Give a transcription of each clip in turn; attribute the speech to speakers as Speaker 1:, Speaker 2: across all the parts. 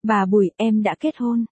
Speaker 1: Bà Bùi, em đã kết hôn.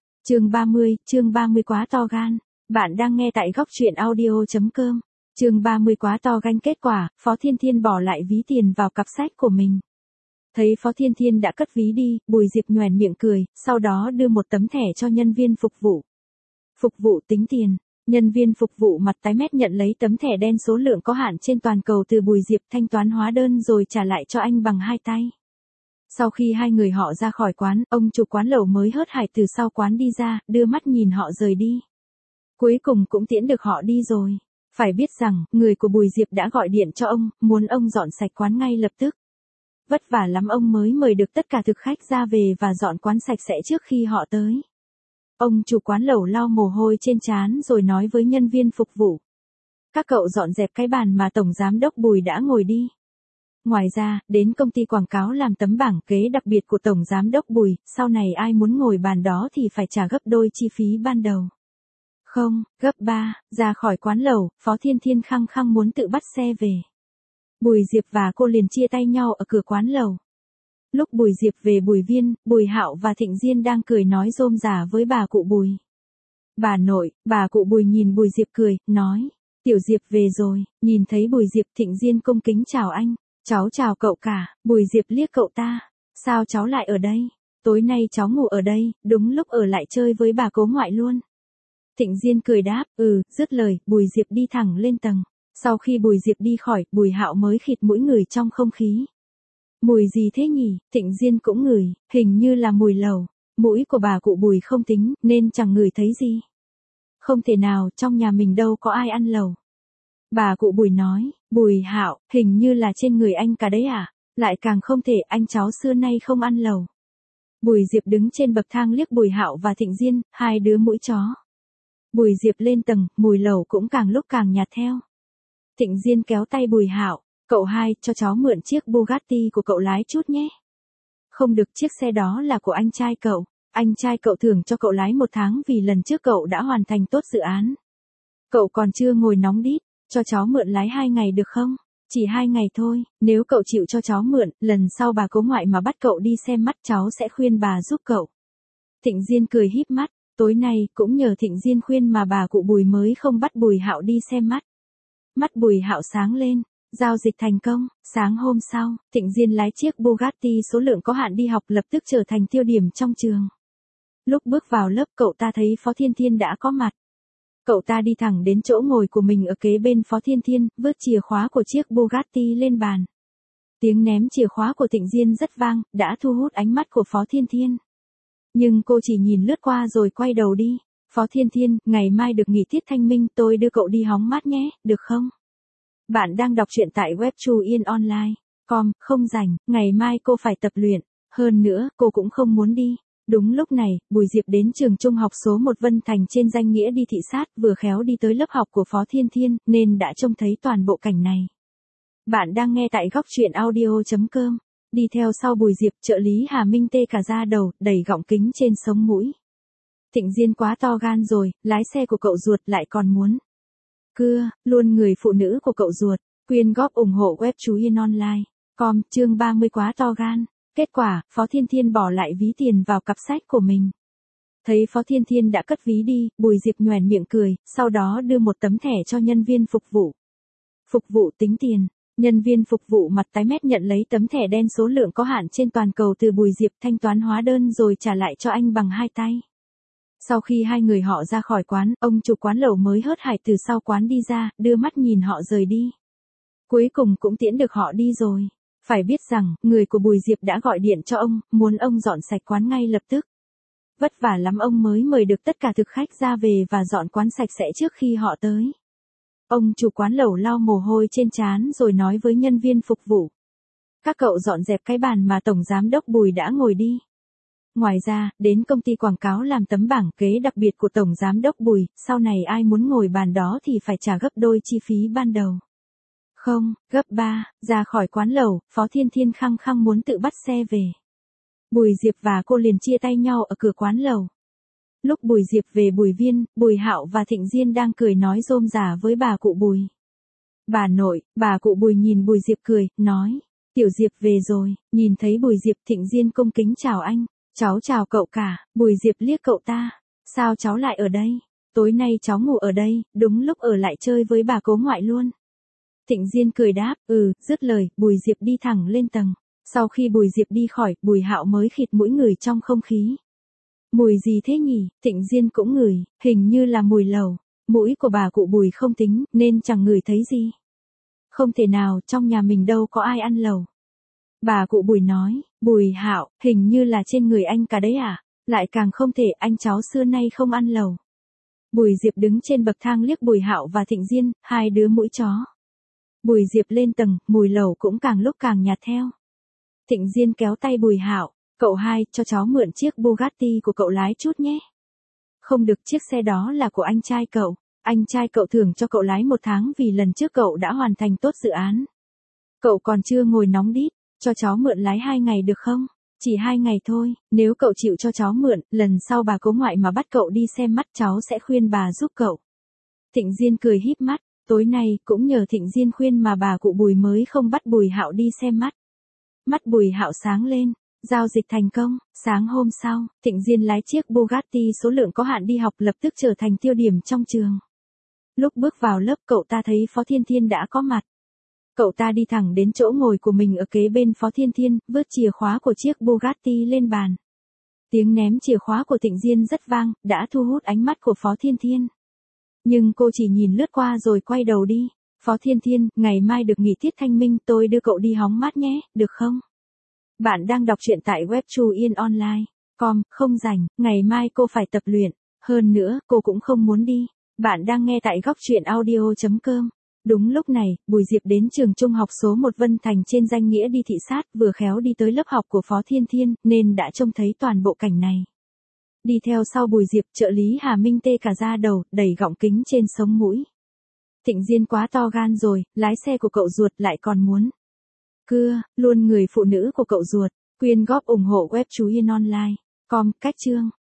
Speaker 1: Chương 30 quá to gan. Bạn đang nghe tại góc truyện audio.com. Chương 30 quá to gan. Kết quả, Phó Thiên Thiên bỏ lại ví tiền vào cặp sách của mình. Thấy Phó Thiên Thiên đã cất ví đi, Bùi Diệp nhoẻn miệng cười, sau đó đưa một tấm thẻ cho nhân viên phục vụ. Phục vụ tính tiền. Nhân viên phục vụ mặt tái mét nhận lấy tấm thẻ đen số lượng có hạn trên toàn cầu từ Bùi Diệp, thanh toán hóa đơn rồi trả lại cho anh bằng hai tay. Sau khi hai người họ ra khỏi quán, ông chủ quán lẩu mới hớt hải từ sau quán đi ra, đưa mắt nhìn họ rời đi. Cuối cùng cũng tiễn được họ đi rồi. Phải biết rằng, người của Bùi Diệp đã gọi điện cho ông, muốn ông dọn sạch quán ngay lập tức. Vất vả lắm ông mới mời được tất cả thực khách ra về và dọn quán sạch sẽ trước khi họ tới. Ông chủ quán lẩu lau mồ hôi trên trán rồi nói với nhân viên phục vụ. Các cậu dọn dẹp cái bàn mà Tổng Giám đốc Bùi đã ngồi đi. Ngoài ra, đến công ty quảng cáo làm tấm bảng kế đặc biệt của Tổng Giám đốc Bùi, sau này ai muốn ngồi bàn đó thì phải trả gấp đôi chi phí ban đầu. Không, gấp 3, ra khỏi quán lẩu, Phó Thiên Thiên khăng khăng muốn tự bắt xe về. Bùi Diệp và cô liền chia tay nhau ở cửa quán lẩu. Lúc Bùi Diệp về Bùi Viên, Bùi Hạo và Thịnh Diên đang cười nói rôm rả với bà cụ Bùi. Bà nội, bà cụ Bùi nhìn Bùi Diệp cười, nói, Tiểu Diệp về rồi. Nhìn thấy Bùi Diệp, Thịnh Diên cung kính chào anh. Cháu chào cậu cả. Bùi Diệp liếc cậu ta. Sao cháu lại ở đây? Tối nay cháu ngủ ở đây, đúng lúc ở lại chơi với bà cố ngoại luôn. Thịnh Diên cười đáp, dứt lời, Bùi Diệp đi thẳng lên tầng. Sau khi Bùi Diệp đi khỏi, Bùi Hạo mới khịt mũi ngửi trong không khí. Mùi gì thế nhỉ? Thịnh Diên cũng ngửi, hình như là mùi lẩu. Mũi của bà cụ Bùi không tính, nên chẳng ngửi thấy gì. Không thể nào, trong nhà mình đâu có ai ăn lẩu. Bà cụ Bùi nói, Bùi Hạo, hình như là trên người anh cả đấy à? Lại càng không thể, anh cháu xưa nay không ăn lẩu. Bùi Diệp đứng trên bậc thang liếc Bùi Hạo và Thịnh Diên, hai đứa mũi chó. Bùi Diệp lên tầng, mùi lẩu cũng càng lúc càng nhạt theo. Thịnh Diên kéo tay Bùi Hạo, cậu hai, cho cháu mượn chiếc Bugatti của cậu lái chút nhé. Không được, chiếc xe đó là của anh trai cậu. Anh trai cậu thưởng cho cậu lái 1 tháng vì lần trước cậu đã hoàn thành tốt dự án. Cậu còn chưa ngồi nóng đít. Cho cháu mượn lái 2 ngày được không? Chỉ 2 ngày thôi, nếu cậu chịu cho cháu mượn, lần sau bà cố ngoại mà bắt cậu đi xem mắt cháu sẽ khuyên bà giúp cậu. Thịnh Diên cười híp mắt, tối nay cũng nhờ Thịnh Diên khuyên mà bà cụ Bùi mới không bắt Bùi Hạo đi xem mắt. Mắt Bùi Hạo sáng lên, giao dịch thành công. Sáng hôm sau, Thịnh Diên lái chiếc Bugatti số lượng có hạn đi học lập tức trở thành tiêu điểm trong trường. Lúc bước vào lớp cậu ta thấy Phó Thiên Thiên đã có mặt. Cậu ta đi thẳng đến chỗ ngồi của mình ở kế bên Phó Thiên Thiên, vứt chìa khóa của chiếc Bugatti lên bàn. Tiếng ném chìa khóa của Thịnh Diên rất vang, đã thu hút ánh mắt của Phó Thiên Thiên. Nhưng cô chỉ nhìn lướt qua rồi quay đầu đi. Phó Thiên Thiên, ngày mai được nghỉ tiết thanh minh, tôi đưa cậu đi hóng mát nhé, được không? Bạn đang đọc truyện tại web chuyenonline.com, không rảnh, ngày mai cô phải tập luyện. Hơn nữa, cô cũng không muốn đi. Đúng lúc này, Bùi Diệp đến trường trung học số 1 Vân Thành trên danh nghĩa đi thị sát, vừa khéo đi tới lớp học của Phó Thiên Thiên, nên đã trông thấy toàn bộ cảnh này. Bạn đang nghe tại góc truyện audio.com. Đi theo sau Bùi Diệp, trợ lý Hà Minh tê cả da đầu, đẩy gọng kính trên sống mũi. Thịnh Diên quá to gan rồi, lái xe của cậu ruột lại còn muốn. Cưa, luôn người phụ nữ của cậu ruột. Quyên góp ủng hộ web chuyenonline.com. Chương 30 quá to gan. Kết quả, Phó Thiên Thiên bỏ lại ví tiền vào cặp sách của mình. Thấy Phó Thiên Thiên đã cất ví đi, Bùi Diệp nhoẻn miệng cười, sau đó đưa một tấm thẻ cho nhân viên phục vụ. Phục vụ tính tiền. Nhân viên phục vụ mặt tái mét nhận lấy tấm thẻ đen số lượng có hạn trên toàn cầu từ Bùi Diệp, thanh toán hóa đơn rồi trả lại cho anh bằng hai tay. Sau khi hai người họ ra khỏi quán, ông chủ quán lẩu mới hớt hải từ sau quán đi ra, đưa mắt nhìn họ rời đi. Cuối cùng cũng tiễn được họ đi rồi. Phải biết rằng, người của Bùi Diệp đã gọi điện cho ông, muốn ông dọn sạch quán ngay lập tức. Vất vả lắm ông mới mời được tất cả thực khách ra về và dọn quán sạch sẽ trước khi họ tới. Ông chủ quán lẩu lau mồ hôi trên trán rồi nói với nhân viên phục vụ. Các cậu dọn dẹp cái bàn mà Tổng Giám đốc Bùi đã ngồi đi. Ngoài ra, đến công ty quảng cáo làm tấm bảng kế đặc biệt của Tổng Giám đốc Bùi, sau này ai muốn ngồi bàn đó thì phải trả gấp đôi chi phí ban đầu. Không, gấp 3, ra khỏi quán lẩu, Phó Thiên Thiên khăng khăng muốn tự bắt xe về. Bùi Diệp và cô liền chia tay nhau ở cửa quán lẩu. Lúc Bùi Diệp về Bùi Viên, Bùi Hạo và Thịnh Diên đang cười nói rôm rả với bà cụ Bùi. Bà nội, bà cụ Bùi nhìn Bùi Diệp cười, nói, Tiểu Diệp về rồi. Nhìn thấy Bùi Diệp, Thịnh Diên cung kính chào anh. Cháu chào cậu cả, Bùi Diệp liếc cậu ta. Sao cháu lại ở đây? Tối nay cháu ngủ ở đây, đúng lúc ở lại chơi với bà cố ngoại luôn. Thịnh Diên cười đáp, dứt lời, Bùi Diệp đi thẳng lên tầng. Sau khi Bùi Diệp đi khỏi, Bùi Hạo mới khịt mũi ngửi trong không khí. Mùi gì thế nhỉ? Thịnh Diên cũng ngửi, hình như là mùi lẩu. Mũi của bà cụ Bùi không tính, nên chẳng ngửi thấy gì. Không thể nào, trong nhà mình đâu có ai ăn lẩu. Bà cụ Bùi nói, Bùi Hạo, hình như là trên người anh cả đấy à? Lại càng không thể, anh cháu xưa nay không ăn lẩu. Bùi Diệp đứng trên bậc thang liếc Bùi Hạo và Thịnh Diên, hai đứa mũi chó. Bùi Diệp lên tầng, mùi lẩu cũng càng lúc càng nhạt theo. Thịnh Diên kéo tay Bùi Hạo, cậu hai, cho cháu mượn chiếc Bugatti của cậu lái chút nhé. Không được, chiếc xe đó là của anh trai cậu. Anh trai cậu thưởng cho cậu lái 1 tháng vì lần trước cậu đã hoàn thành tốt dự án. Cậu còn chưa ngồi nóng đít, cho cháu mượn lái 2 ngày được không? Chỉ 2 ngày thôi, nếu cậu chịu cho cháu mượn, lần sau bà cố ngoại mà bắt cậu đi xem mắt cháu sẽ khuyên bà giúp cậu. Thịnh Diên cười híp mắt, tối nay cũng nhờ Thịnh Diên khuyên mà bà cụ Bùi mới không bắt Bùi Hạo đi xem mắt. Mắt Bùi Hạo sáng lên, giao dịch thành công. Sáng hôm sau, Thịnh Diên lái chiếc Bugatti số lượng có hạn đi học lập tức trở thành tiêu điểm trong trường. Lúc bước vào lớp cậu ta thấy Phó Thiên Thiên đã có mặt. Cậu ta đi thẳng đến chỗ ngồi của mình ở kế bên Phó Thiên Thiên, vứt chìa khóa của chiếc Bugatti lên bàn. Tiếng ném chìa khóa của Thịnh Diên rất vang, đã thu hút ánh mắt của Phó Thiên Thiên. Nhưng cô chỉ nhìn lướt qua rồi quay đầu đi. Phó Thiên Thiên, ngày mai được nghỉ tiết thanh minh, tôi đưa cậu đi hóng mát nhé, được không? Bạn đang đọc truyện tại web chuyenonline.com, không rảnh, ngày mai cô phải tập luyện. Hơn nữa, cô cũng không muốn đi. Bạn đang nghe tại góc truyện audio.com. Đúng lúc này, Bùi Diệp đến trường trung học số 1 Vân Thành trên danh nghĩa đi thị sát, vừa khéo đi tới lớp học của Phó Thiên Thiên, nên đã trông thấy toàn bộ cảnh này. Đi theo sau Bùi Diệp, trợ lý Hà Minh tê cả da đầu, đẩy gọng kính trên sống mũi. Thịnh Diên quá to gan rồi, lái xe của cậu ruột lại còn muốn cưa luôn người phụ nữ của cậu ruột. Quyên góp ủng hộ web chuyenonline.com, cách chương.